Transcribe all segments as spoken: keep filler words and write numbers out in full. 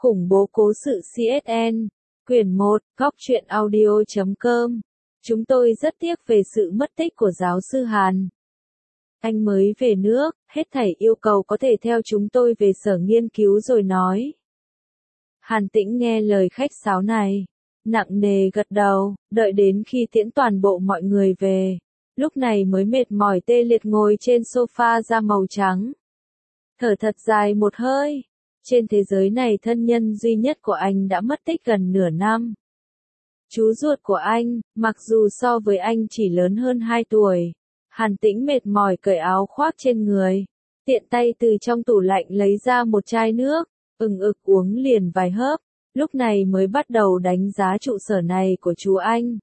Khủng bố cố sự xê ét en, quyển một, góc truyện audio chấm com. Chúng tôi rất tiếc về sự mất tích của giáo sư Hàn. Anh mới về nước, hết thảy yêu cầu có thể theo chúng tôi về sở nghiên cứu rồi nói. Hàn Tĩnh nghe lời khách sáo này, nặng nề gật đầu, đợi đến khi tiễn toàn bộ mọi người về. Lúc này mới mệt mỏi tê liệt ngồi trên sofa da màu trắng. Thở thật dài một hơi. Trên thế giới này thân nhân duy nhất của anh đã mất tích gần nửa năm. Chú ruột của anh, mặc dù so với anh chỉ lớn hơn hai tuổi. Hàn Tĩnh mệt mỏi cởi áo khoác trên người. Tiện tay từ trong tủ lạnh lấy ra một chai nước, ừng ực uống liền vài hớp. Lúc này mới bắt đầu đánh giá trụ sở này của chú anh.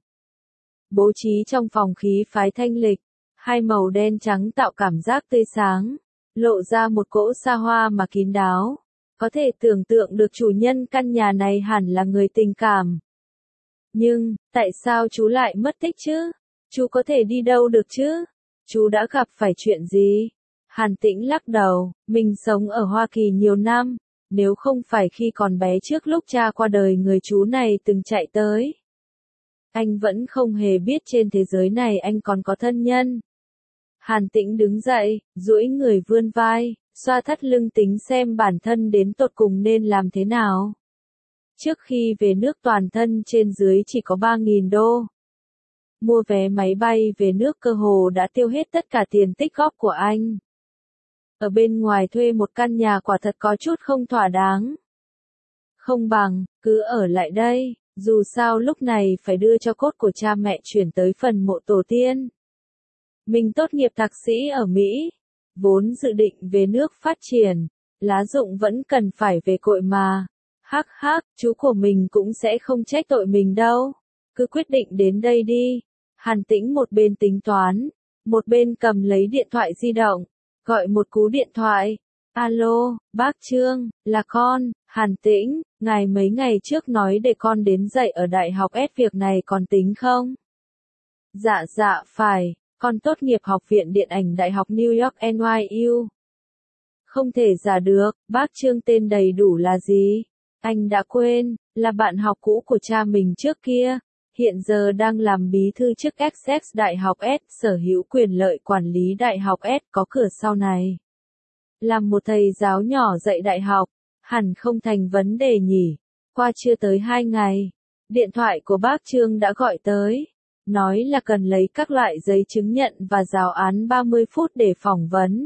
Bố trí trong phòng khí phái thanh lịch, hai màu đen trắng tạo cảm giác tươi sáng, lộ ra một cỗ xa hoa mà kín đáo. Có thể tưởng tượng được chủ nhân căn nhà này hẳn là người tình cảm. Nhưng, tại sao chú lại mất tích chứ? Chú có thể đi đâu được chứ? Chú đã gặp phải chuyện gì? Hàn Tĩnh lắc đầu, mình sống ở Hoa Kỳ nhiều năm, nếu không phải khi còn bé trước lúc cha qua đời người chú này từng chạy tới. Anh vẫn không hề biết trên thế giới này anh còn có thân nhân. Hàn Tĩnh đứng dậy, duỗi người vươn vai, xoa thắt lưng tính xem bản thân đến tột cùng nên làm thế nào. Trước khi về nước toàn thân trên dưới chỉ có ba nghìn đô. Mua vé máy bay về nước cơ hồ đã tiêu hết tất cả tiền tích góp của anh. Ở bên ngoài thuê một căn nhà quả thật có chút không thỏa đáng. Không bằng, cứ ở lại đây, dù sao lúc này phải đưa cho cốt của cha mẹ chuyển tới phần mộ tổ tiên. Mình tốt nghiệp thạc sĩ ở Mỹ, vốn dự định về nước phát triển, lá dụng vẫn cần phải về cội mà. Hắc hắc, chú của mình cũng sẽ không trách tội mình đâu. Cứ quyết định đến đây đi. Hàn Tĩnh một bên tính toán, một bên cầm lấy điện thoại di động, gọi một cú điện thoại. Alo, bác Trương, là con, Hàn Tĩnh, ngài mấy ngày trước nói để con đến dạy ở Đại học S việc này còn tính không? Dạ dạ phải, con tốt nghiệp Học viện Điện ảnh Đại học New York en y u. Không thể giả được, bác Trương tên đầy đủ là gì? Anh đã quên, là bạn học cũ của cha mình trước kia, hiện giờ đang làm bí thư chức Essex Đại học S, sở hữu quyền lợi quản lý Đại học S có cửa sau này. Làm một thầy giáo nhỏ dạy đại học, hẳn không thành vấn đề nhỉ. Qua chưa tới hai ngày, điện thoại của bác Trương đã gọi tới, nói là cần lấy các loại giấy chứng nhận và giáo án ba mươi phút để phỏng vấn.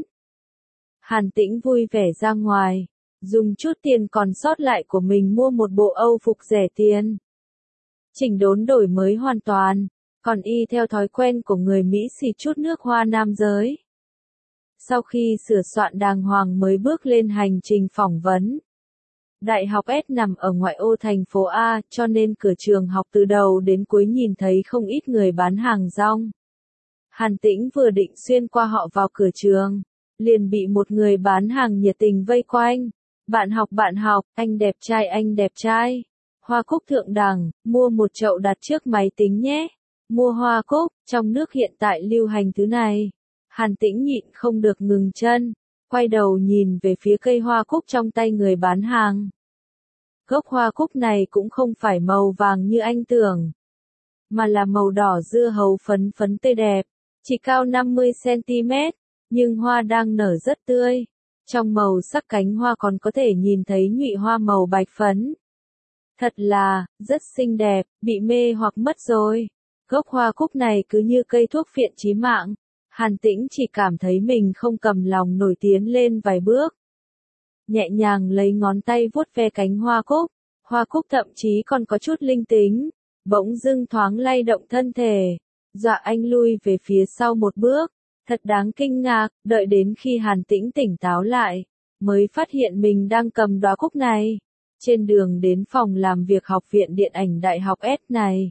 Hàn Tĩnh vui vẻ ra ngoài, dùng chút tiền còn sót lại của mình mua một bộ Âu phục rẻ tiền. Chỉnh đốn đổi mới hoàn toàn, còn y theo thói quen của người Mỹ xịt chút nước hoa nam giới. Sau khi sửa soạn đàng hoàng mới bước lên hành trình phỏng vấn. Đại học S nằm ở ngoại ô thành phố A, cho nên cửa trường học từ đầu đến cuối nhìn thấy không ít người bán hàng rong. Hàn Tĩnh vừa định xuyên qua họ vào cửa trường, liền bị một người bán hàng nhiệt tình vây quanh. Bạn học bạn học, anh đẹp trai anh đẹp trai. Hoa cúc thượng đẳng, mua một chậu đặt trước máy tính nhé. Mua hoa cúc, trong nước hiện tại lưu hành thứ này. Hàn Tĩnh nhịn không được ngừng chân, quay đầu nhìn về phía cây hoa cúc trong tay người bán hàng. Gốc hoa cúc này cũng không phải màu vàng như anh tưởng, mà là màu đỏ dưa hấu phấn phấn tươi đẹp, chỉ cao năm mươi xăng-ti-mét, nhưng hoa đang nở rất tươi. Trong màu sắc cánh hoa còn có thể nhìn thấy nhụy hoa màu bạch phấn. Thật là, rất xinh đẹp, bị mê hoặc mất rồi. Gốc hoa cúc này cứ như cây thuốc phiện chí mạng. Hàn Tĩnh chỉ cảm thấy mình không cầm lòng nổi tiến lên vài bước. Nhẹ nhàng lấy ngón tay vuốt ve cánh hoa cúc. Hoa cúc thậm chí còn có chút linh tính. Bỗng dưng thoáng lay động thân thể. Dọa anh lui về phía sau một bước. Thật đáng kinh ngạc, đợi đến khi Hàn Tĩnh tỉnh táo lại, mới phát hiện mình đang cầm đóa cúc này. Trên đường đến phòng làm việc Học viện Điện ảnh Đại học S này.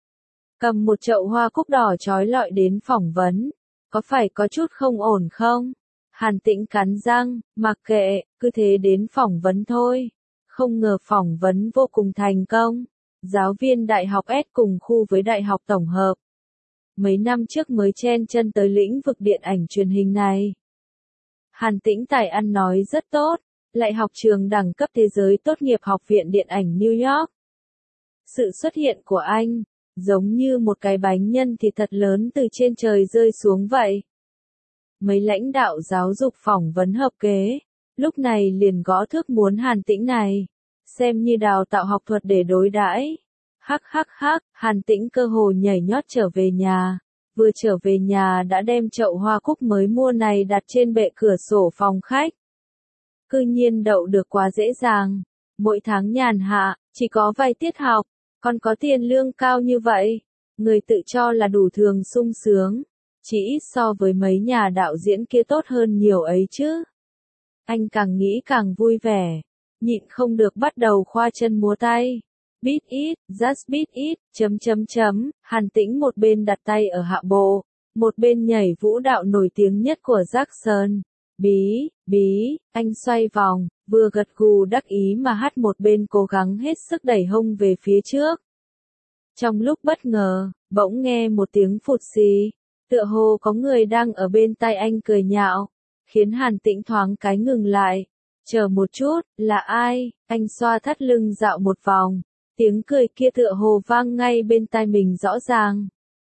Cầm một chậu hoa cúc đỏ trói lọi đến phỏng vấn. Có phải có chút không ổn không? Hàn Tĩnh cắn răng, mặc kệ, cứ thế đến phỏng vấn thôi. Không ngờ phỏng vấn vô cùng thành công. Giáo viên Đại học S cùng khu với Đại học Tổng hợp. Mấy năm trước mới chen chân tới lĩnh vực điện ảnh truyền hình này. Hàn Tĩnh tài ăn nói rất tốt, lại học trường đẳng cấp thế giới tốt nghiệp Học viện Điện ảnh New York. Sự xuất hiện của anh, giống như một cái bánh nhân thịt thật lớn từ trên trời rơi xuống vậy. Mấy lãnh đạo giáo dục phỏng vấn hợp kế, lúc này liền gõ thước muốn Hàn Tĩnh này, xem như đào tạo học thuật để đối đãi. Hắc hắc hắc, Hàn Tĩnh cơ hồ nhảy nhót trở về nhà, vừa trở về nhà đã đem chậu hoa cúc mới mua này đặt trên bệ cửa sổ phòng khách. Cư nhiên đậu được quá dễ dàng, mỗi tháng nhàn hạ, chỉ có vài tiết học, còn có tiền lương cao như vậy, người tự cho là đủ thường sung sướng, chỉ ít so với mấy nhà đạo diễn kia tốt hơn nhiều ấy chứ. Anh càng nghĩ càng vui vẻ, nhịn không được bắt đầu khoa chân múa tay. Beat it, just beat it, chấm chấm chấm, Hàn Tĩnh một bên đặt tay ở hạ bộ, một bên nhảy vũ đạo nổi tiếng nhất của Jackson. Bí, bí, anh xoay vòng, vừa gật gù đắc ý mà hát một bên cố gắng hết sức đẩy hông về phía trước. Trong lúc bất ngờ, bỗng nghe một tiếng phụt xì, tựa hồ có người đang ở bên tai anh cười nhạo, khiến Hàn Tĩnh thoáng cái ngừng lại. Chờ một chút, là ai? Anh xoa thắt lưng dạo một vòng, tiếng cười kia tựa hồ vang ngay bên tai mình rõ ràng.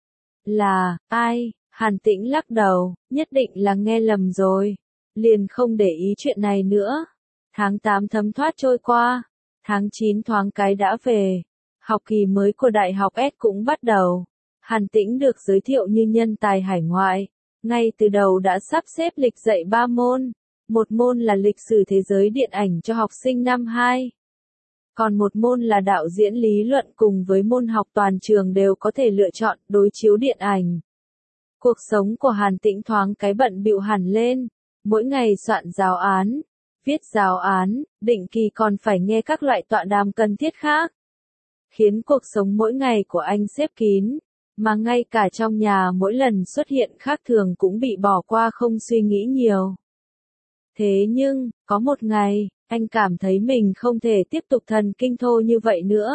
Là, ai? Hàn Tĩnh lắc đầu, nhất định là nghe lầm rồi. Liền không để ý chuyện này nữa. Tháng tám thấm thoát trôi qua, tháng chín thoáng cái đã về. Học kỳ mới của Đại học S cũng bắt đầu. Hàn Tĩnh được giới thiệu như nhân tài hải ngoại. Ngay từ đầu đã sắp xếp lịch dạy ba môn. Một môn là lịch sử thế giới điện ảnh cho học sinh năm hai. Còn một môn là đạo diễn lý luận cùng với môn học toàn trường đều có thể lựa chọn đối chiếu điện ảnh. Cuộc sống của Hàn Tĩnh thoáng cái bận bịu hẳn lên. Mỗi ngày soạn giáo án, viết giáo án, định kỳ còn phải nghe các loại tọa đàm cần thiết khác. Khiến cuộc sống mỗi ngày của anh xếp kín, mà ngay cả trong nhà mỗi lần xuất hiện khác thường cũng bị bỏ qua không suy nghĩ nhiều. Thế nhưng, có một ngày, anh cảm thấy mình không thể tiếp tục thần kinh thô như vậy nữa.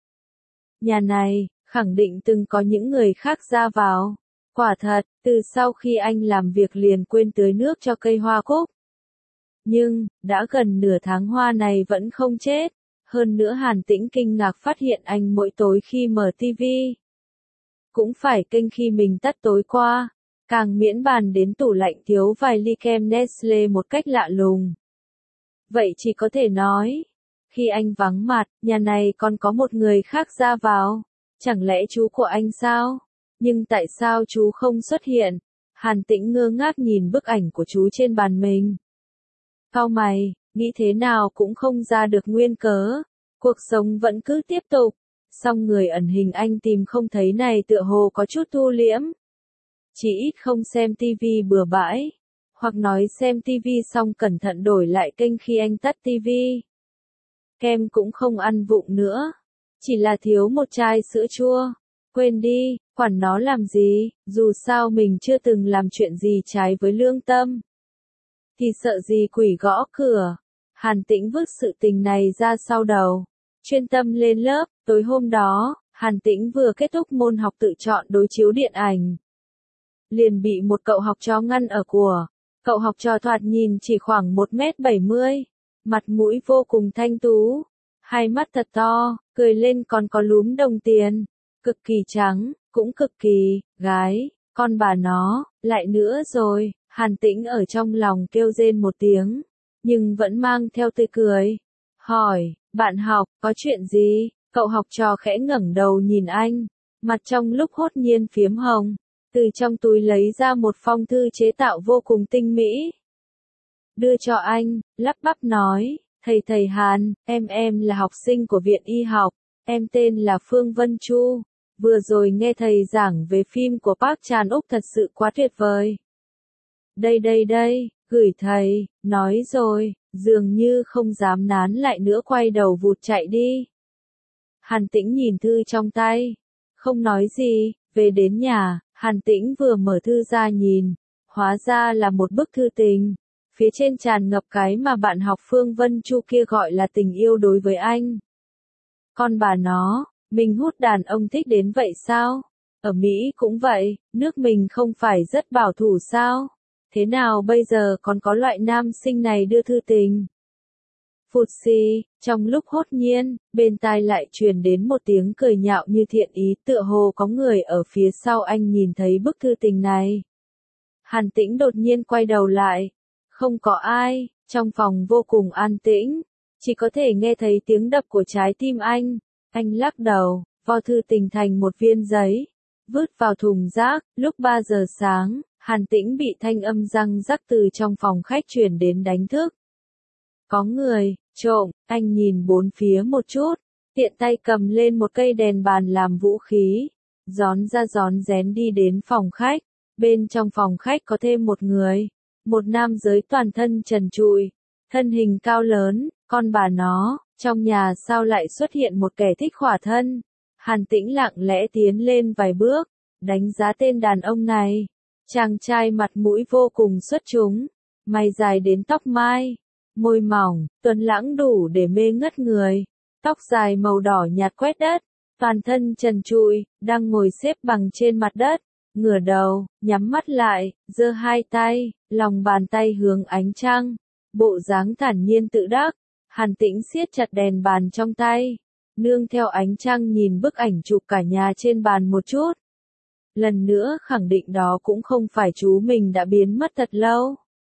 Nhà này, khẳng định từng có những người khác ra vào. Quả thật, từ sau khi anh làm việc liền quên tưới nước cho cây hoa cúc. Nhưng, đã gần nửa tháng hoa này vẫn không chết. Hơn nữa Hàn Tĩnh kinh ngạc phát hiện anh mỗi tối khi mở tivi cũng phải kênh khi mình tắt tối qua. Càng miễn bàn đến tủ lạnh thiếu vài ly kem Nestle một cách lạ lùng. Vậy chỉ có thể nói, khi anh vắng mặt, nhà này còn có một người khác ra vào. Chẳng lẽ chú của anh sao? Nhưng tại sao chú không xuất hiện? Hàn Tĩnh ngơ ngác nhìn bức ảnh của chú trên bàn mình. Cau mày, nghĩ thế nào cũng không ra được nguyên cớ. Cuộc sống vẫn cứ tiếp tục. Song người ẩn hình anh tìm không thấy này tựa hồ có chút thu liễm. Chỉ ít không xem tivi bừa bãi. Hoặc nói xem tivi xong cẩn thận đổi lại kênh khi anh tắt tivi. Kem cũng không ăn vụng nữa. Chỉ là thiếu một chai sữa chua. Quên đi, quản nó làm gì, dù sao mình chưa từng làm chuyện gì trái với lương tâm. Thì sợ gì quỷ gõ cửa. Hàn Tĩnh vứt sự tình này ra sau đầu. Chuyên tâm lên lớp, tối hôm đó, Hàn Tĩnh vừa kết thúc môn học tự chọn đối chiếu điện ảnh. Liền bị một cậu học trò ngăn ở của. Cậu học trò thoạt nhìn chỉ khoảng một mét bảy mươi. Mặt mũi vô cùng thanh tú. Hai mắt thật to, cười lên còn có lúm đồng tiền. Cực kỳ trắng, cũng cực kỳ, gái, con bà nó, lại nữa rồi, Hàn Tĩnh ở trong lòng kêu rên một tiếng, nhưng vẫn mang theo tươi cười. Hỏi, bạn học, có chuyện gì? Cậu học trò khẽ ngẩng đầu nhìn anh, mặt trong lúc hốt nhiên phiếm hồng, từ trong túi lấy ra một phong thư chế tạo vô cùng tinh mỹ. Đưa cho anh, lắp bắp nói, thầy thầy Hàn, em em là học sinh của Viện Y học, em tên là Phương Vân Chu. Vừa rồi nghe thầy giảng về phim của Park Chan-wook thật sự quá tuyệt vời. Đây đây đây, gửi thầy, nói rồi, dường như không dám nán lại nữa quay đầu vụt chạy đi. Hàn Tĩnh nhìn thư trong tay, không nói gì, về đến nhà, Hàn Tĩnh vừa mở thư ra nhìn, hóa ra là một bức thư tình. Phía trên tràn ngập cái mà bạn học Phương Vân Chu kia gọi là tình yêu đối với anh. Con bà nó, mình hút đàn ông thích đến vậy sao? Ở Mỹ cũng vậy, nước mình không phải rất bảo thủ sao? Thế nào bây giờ còn có loại nam sinh này đưa thư tình? Phụt xì, trong lúc hốt nhiên, bên tai lại truyền đến một tiếng cười nhạo như thiện ý, tựa hồ có người ở phía sau anh nhìn thấy bức thư tình này. Hàn Tĩnh đột nhiên quay đầu lại. Không có ai, trong phòng vô cùng an tĩnh. Chỉ có thể nghe thấy tiếng đập của trái tim anh. Anh lắc đầu, vo thư tình thành một viên giấy. Vứt vào thùng rác, lúc ba giờ sáng, Hàn Tĩnh bị thanh âm răng rắc từ trong phòng khách truyền đến đánh thức. Có người, trộm, anh nhìn bốn phía một chút, tiện tay cầm lên một cây đèn bàn làm vũ khí, rón ra rón rén đi đến phòng khách. Bên trong phòng khách có thêm một người, một nam giới toàn thân trần trụi, thân hình cao lớn, con bà nó, trong nhà sao lại xuất hiện một kẻ thích khỏa thân. Hàn Tĩnh lặng lẽ tiến lên vài bước, đánh giá tên đàn ông này. Chàng trai mặt mũi vô cùng xuất chúng, mày dài đến tóc mai, môi mỏng, tuấn lãng đủ để mê ngất người, tóc dài màu đỏ nhạt quét đất, toàn thân trần trụi, đang ngồi xếp bằng trên mặt đất, ngửa đầu, nhắm mắt lại, giơ hai tay, lòng bàn tay hướng ánh trăng, bộ dáng thản nhiên tự đắc. Hàn Tĩnh siết chặt đèn bàn trong tay, nương theo ánh trăng nhìn bức ảnh chụp cả nhà trên bàn một chút. Lần nữa khẳng định đó cũng không phải chú mình đã biến mất thật lâu.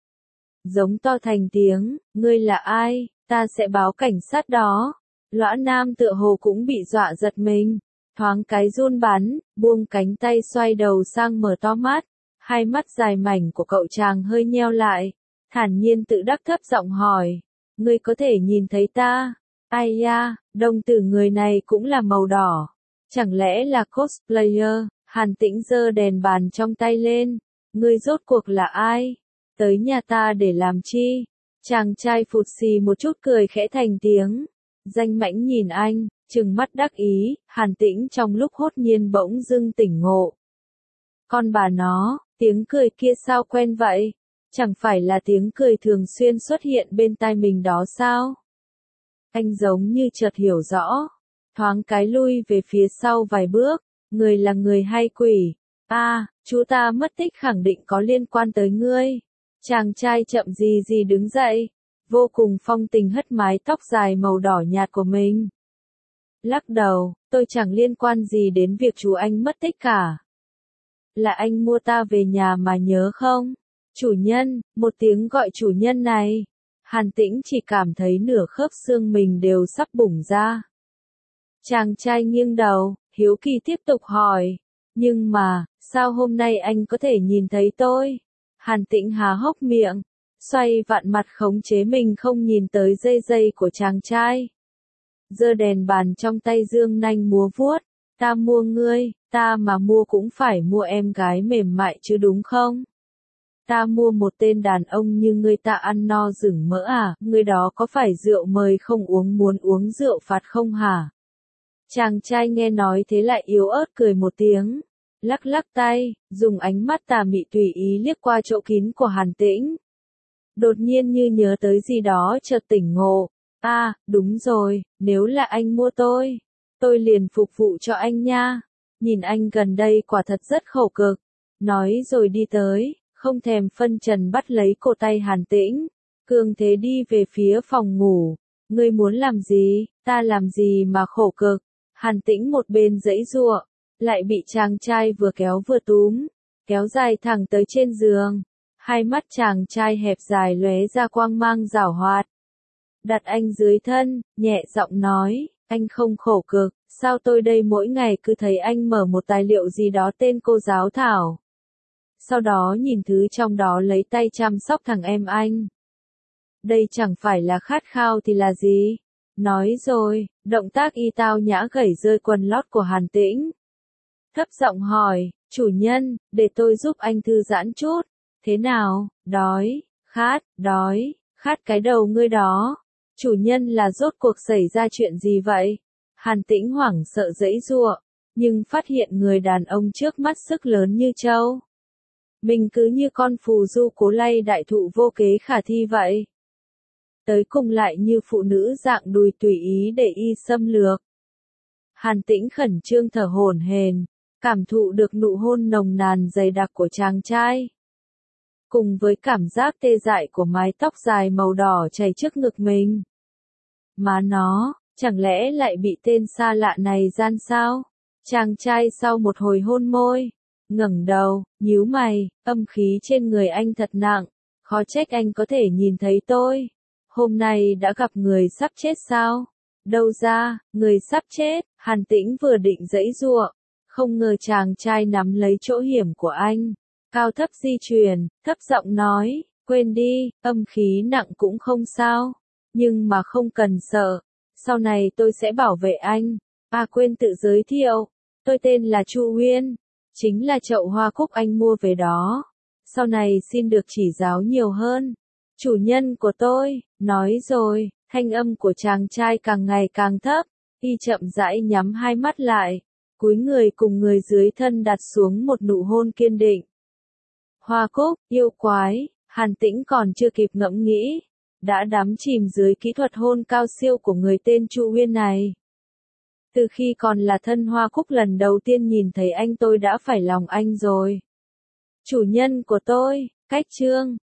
Giống to thành tiếng, ngươi là ai, ta sẽ báo cảnh sát đó. Lõa nam tựa hồ cũng bị dọa giật mình, thoáng cái run bắn, buông cánh tay xoay đầu sang mở to mắt. Hai mắt dài mảnh của cậu chàng hơi nheo lại, thản nhiên tự đắc thấp giọng hỏi, ngươi có thể nhìn thấy ta? Ai ya, đồng tử người này cũng là màu đỏ. Chẳng lẽ là cosplayer? Hàn Tĩnh giơ đèn bàn trong tay lên. Ngươi rốt cuộc là ai? Tới nhà ta để làm chi? Chàng trai phụt xì một chút cười khẽ thành tiếng. Danh mãnh nhìn anh, trừng mắt đắc ý. Hàn Tĩnh trong lúc hốt nhiên bỗng dưng tỉnh ngộ. Con bà nó, tiếng cười kia sao quen vậy? Chẳng phải là tiếng cười thường xuyên xuất hiện bên tai mình đó sao? Anh giống như chợt hiểu rõ. Thoáng cái lui về phía sau vài bước. Người là người hay quỷ? À, chú ta mất tích khẳng định có liên quan tới ngươi. Chàng trai chậm gì gì đứng dậy, vô cùng phong tình hất mái tóc dài màu đỏ nhạt của mình. Lắc đầu, tôi chẳng liên quan gì đến việc chú anh mất tích cả. Là anh mua ta về nhà mà nhớ không? Chủ nhân, một tiếng gọi chủ nhân này. Hàn Tĩnh chỉ cảm thấy nửa khớp xương mình đều sắp bùng ra. Chàng trai nghiêng đầu, hiếu kỳ tiếp tục hỏi. Nhưng mà, sao hôm nay anh có thể nhìn thấy tôi? Hàn Tĩnh há hốc miệng, xoay vặn mặt khống chế mình không nhìn tới dây dây của chàng trai. Giơ đèn bàn trong tay dương nanh múa vuốt. Ta mua ngươi, ta mà mua cũng phải mua em gái mềm mại chứ đúng không? Ta mua một tên đàn ông như ngươi ta ăn no rừng mỡ à, ngươi đó có phải rượu mời không uống muốn uống rượu phạt không hả? Chàng trai nghe nói thế lại yếu ớt cười một tiếng, lắc lắc tay, dùng ánh mắt tà mị tùy ý liếc qua chỗ kín của Hàn Tĩnh. Đột nhiên như nhớ tới gì đó chợt tỉnh ngộ, à, đúng rồi, nếu là anh mua tôi, tôi liền phục vụ cho anh nha, nhìn anh gần đây quả thật rất khổ cực, nói rồi đi tới, không thèm phân trần bắt lấy cổ tay Hàn Tĩnh, cường thế đi về phía phòng ngủ, ngươi muốn làm gì, ta làm gì mà khổ cực. Hàn Tĩnh một bên giãy giụa, lại bị chàng trai vừa kéo vừa túm, kéo dài thẳng tới trên giường. Hai mắt chàng trai hẹp dài lóe ra quang mang giảo hoạt. Đặt anh dưới thân, nhẹ giọng nói, anh không khổ cực, sao tôi đây mỗi ngày cứ thấy anh mở một tài liệu gì đó tên cô giáo Thảo. Sau đó nhìn thứ trong đó lấy tay chăm sóc thằng em anh. Đây chẳng phải là khát khao thì là gì? Nói rồi, động tác y tao nhã gẩy rơi quần lót của Hàn Tĩnh. Thấp giọng hỏi, chủ nhân, để tôi giúp anh thư giãn chút. Thế nào, đói, khát, đói, khát cái đầu ngươi đó. Chủ nhân là rốt cuộc xảy ra chuyện gì vậy? Hàn Tĩnh hoảng sợ giãy giụa, nhưng phát hiện người đàn ông trước mắt sức lớn như trâu. Mình cứ như con phù du cố lay đại thụ vô kế khả thi vậy. Tới cùng lại như phụ nữ dạng đùi tùy ý để y xâm lược. Hàn Tĩnh khẩn trương thở hổn hển, cảm thụ được nụ hôn nồng nàn dày đặc của chàng trai. Cùng với cảm giác tê dại của mái tóc dài màu đỏ chảy trước ngực mình. Má nó, chẳng lẽ lại bị tên xa lạ này gian sao? Chàng trai sau một hồi hôn môi, ngẩng đầu, nhíu mày, âm khí trên người anh thật nặng, khó trách anh có thể nhìn thấy tôi. Hôm nay đã gặp người sắp chết sao? Đâu ra, người sắp chết, Hàn Tĩnh vừa định giãy giụa, không ngờ chàng trai nắm lấy chỗ hiểm của anh, cao thấp di chuyển, thấp giọng nói, quên đi, âm khí nặng cũng không sao, nhưng mà không cần sợ, sau này tôi sẽ bảo vệ anh. À quên tự giới thiệu, tôi tên là Chu Uyên, chính là chậu hoa cúc anh mua về đó, sau này xin được chỉ giáo nhiều hơn. Chủ nhân của tôi, nói rồi, thanh âm của chàng trai càng ngày càng thấp, y chậm rãi nhắm hai mắt lại, cúi người cùng người dưới thân đặt xuống một nụ hôn kiên định. Hoa cúc, yêu quái, Hàn Tĩnh còn chưa kịp ngẫm nghĩ, đã đắm chìm dưới kỹ thuật hôn cao siêu của người tên Chu Uyên này. Từ khi còn là thân hoa cúc lần đầu tiên nhìn thấy anh tôi đã phải lòng anh rồi. Chủ nhân của tôi, cách chương.